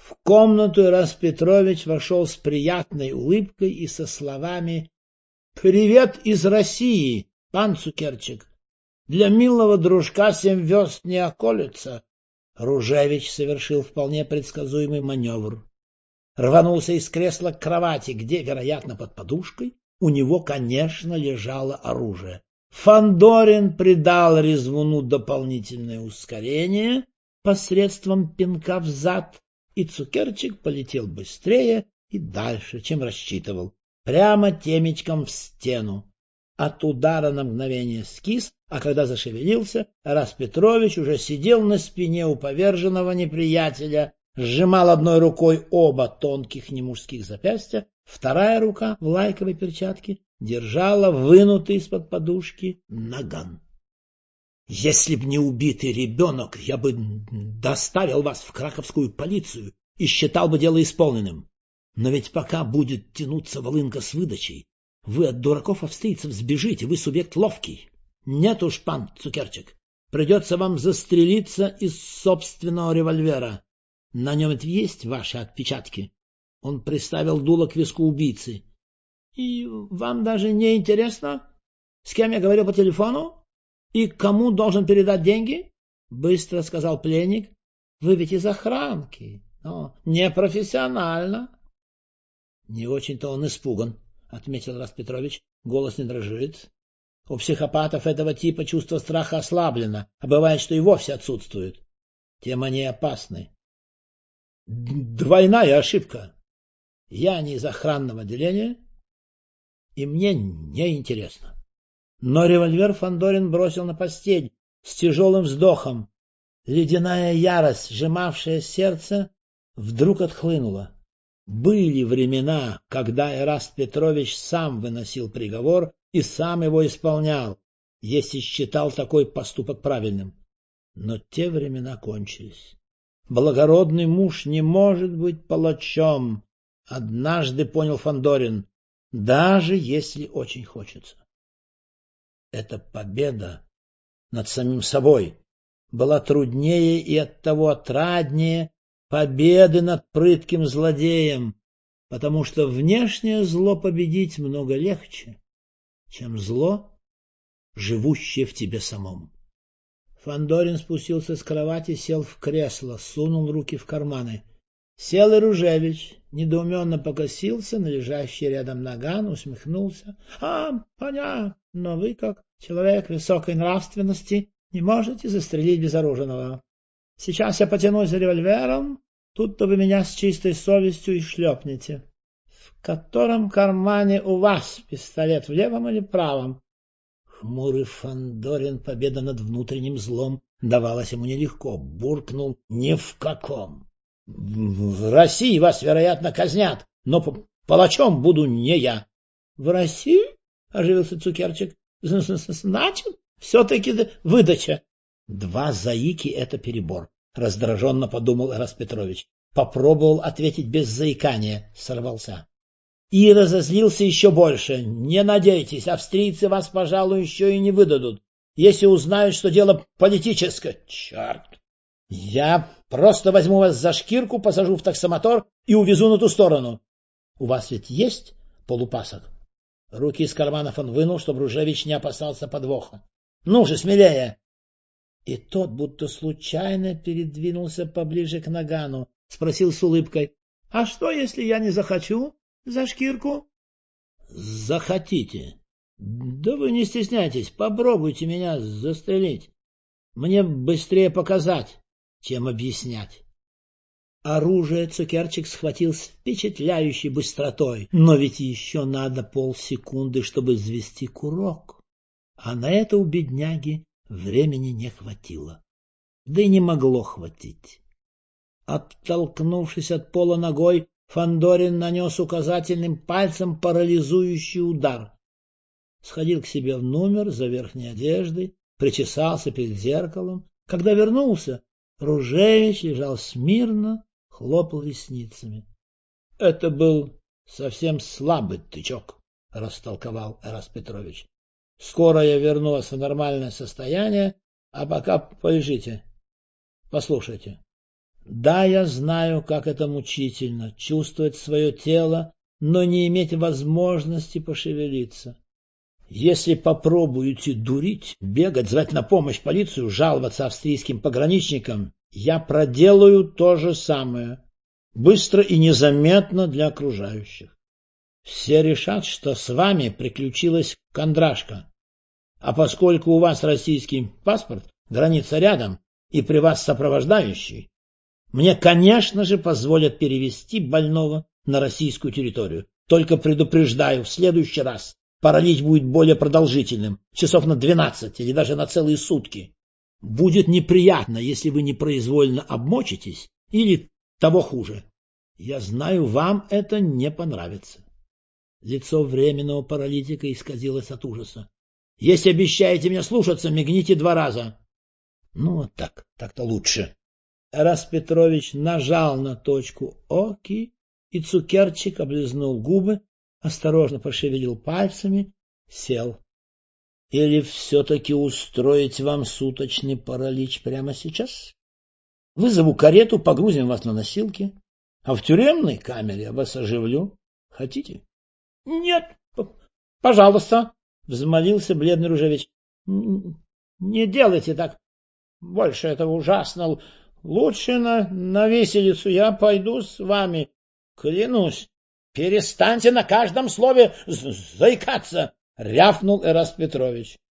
В комнату Ирас Петрович вошел с приятной улыбкой и со словами: «Привет из России, пан Цукерчик. Для милого дружка 7 верст не околется». Ружевич совершил вполне предсказуемый маневр. Рванулся из кресла к кровати, где, вероятно, под подушкой, у него, конечно, лежало оружие. Фандорин придал резвуну дополнительное ускорение посредством пинка взад, и Цукерчик полетел быстрее и дальше, чем рассчитывал, прямо темечком в стену. От удара на мгновение скис, а когда зашевелился, Ирас Петрович уже сидел на спине у поверженного неприятеля, сжимал одной рукой оба тонких немужских запястья, вторая рука в лайковой перчатке держала вынутый из-под подушки наган. «Если б не убитый ребенок, я бы доставил вас в краковскую полицию и считал бы дело исполненным. Но ведь пока будет тянуться волынка с выдачей, вы от дураков-австрийцев сбежите, вы субъект ловкий. Нет уж, пан Цукерчик, придется вам застрелиться из собственного револьвера. На нем ведь есть ваши отпечатки». Он приставил дуло к виску убийцы. «И вам даже не интересно, с кем я говорю по телефону? И кому должен передать деньги?» — быстро сказал пленник. «Вы ведь из охранки, но непрофессионально». «Не очень-то он испуган», — отметил Ирас Петрович. Голос не дрожит. У психопатов этого типа чувство страха ослаблено, а бывает, что и вовсе отсутствует. Тем они опасны. Двойная ошибка. Я не из охранного отделения, и мне не интересно. Но револьвер Фандорин бросил на постель с тяжелым вздохом. Ледяная ярость, сжимавшая сердце, вдруг отхлынула. Были времена, когда Ирас Петрович сам выносил приговор и сам его исполнял, если считал такой поступок правильным. Но те времена кончились. Благородный муж не может быть палачом, однажды понял Фандорин, даже если очень хочется. Эта победа над самим собой была труднее и оттого отраднее победы над прытким злодеем, потому что внешнее зло победить много легче, чем зло, живущее в тебе самом. Фандорин спустился с кровати, сел в кресло, сунул руки в карманы. Сел и Ружевич, недоуменно покосился на лежащий рядом наган, усмехнулся. — понятно, но вы, как человек высокой нравственности, не можете застрелить безоружного. Сейчас я потянусь за револьвером, тут-то вы меня с чистой совестью и шлепнете. В котором кармане у вас пистолет, в левом или правом? Хмурый Фандорин, победа над внутренним злом давалась ему нелегко, буркнул: ни в каком. В России вас, вероятно, казнят, но палачом буду не я. — В России? — оживился Цукерчик. — Значит, все-таки выдача. — 2 заики — это перебор, — раздраженно подумал Ирас Петрович. Попробовал ответить без заикания, сорвался. И разозлился еще больше. Не надейтесь, австрийцы вас, пожалуй, еще и не выдадут, если узнают, что дело политическое. Черт! Я просто возьму вас за шкирку, посажу в таксомотор и увезу на ту сторону. У вас ведь есть полупасок? Руки из карманов он вынул, чтобы Ружевич не опасался подвоха. Ну же, смелее! И тот, будто случайно, передвинулся поближе к нагану, спросил с улыбкой: — А что, если я не захочу за шкирку? — Захотите. Да вы не стесняйтесь, попробуйте меня застрелить. Мне быстрее показать, чем объяснять. Оружие Цукерчик схватил с впечатляющей быстротой, но ведь еще надо полсекунды, чтобы взвести курок. А на это у бедняги времени не хватило. Да и не могло хватить. Оттолкнувшись от пола ногой, Фандорин нанес указательным пальцем парализующий удар. Сходил к себе в номер за верхней одеждой, причесался перед зеркалом. Когда вернулся, Ружевич лежал смирно, хлопал ресницами. — Это был совсем слабый тычок, — растолковал Ирас Петрович. — Скоро я верну вас в нормальное состояние, а пока полежите. Послушайте, Да, я знаю, как это мучительно — чувствовать свое тело, но не иметь возможности пошевелиться. Если попробуете дурить, бегать, звать на помощь полицию, жаловаться австрийским пограничникам, я проделаю то же самое, быстро и незаметно для окружающих. Все решат, что с вами приключилась кондрашка. А поскольку у вас российский паспорт, граница рядом и при вас сопровождающий, мне, конечно же, позволят перевести больного на российскую территорию. Только предупреждаю, в следующий раз паралич будет более продолжительным, часов на 12 или даже на целые сутки. Будет неприятно, если вы непроизвольно обмочитесь или того хуже. Я знаю, вам это не понравится. Лицо временного паралитика исказилось от ужаса. Если обещаете мне слушаться, мигните 2 раза. Ну вот так, так-то лучше. Эрас Петрович нажал на точку оки, и цукерчик облизнул губы, осторожно пошевелил пальцами, сел. Или все-таки устроить вам суточный паралич прямо сейчас? Вызову карету, погрузим вас на носилки, а в тюремной камере я вас оживлю. Хотите? — Нет, пожалуйста, — взмолился бледный Ружевич. — Не делайте так. Больше этого ужасно. Лучше на виселицу я пойду с вами. Клянусь. — Перестаньте на каждом слове заикаться, — рявкнул Эрас Петрович.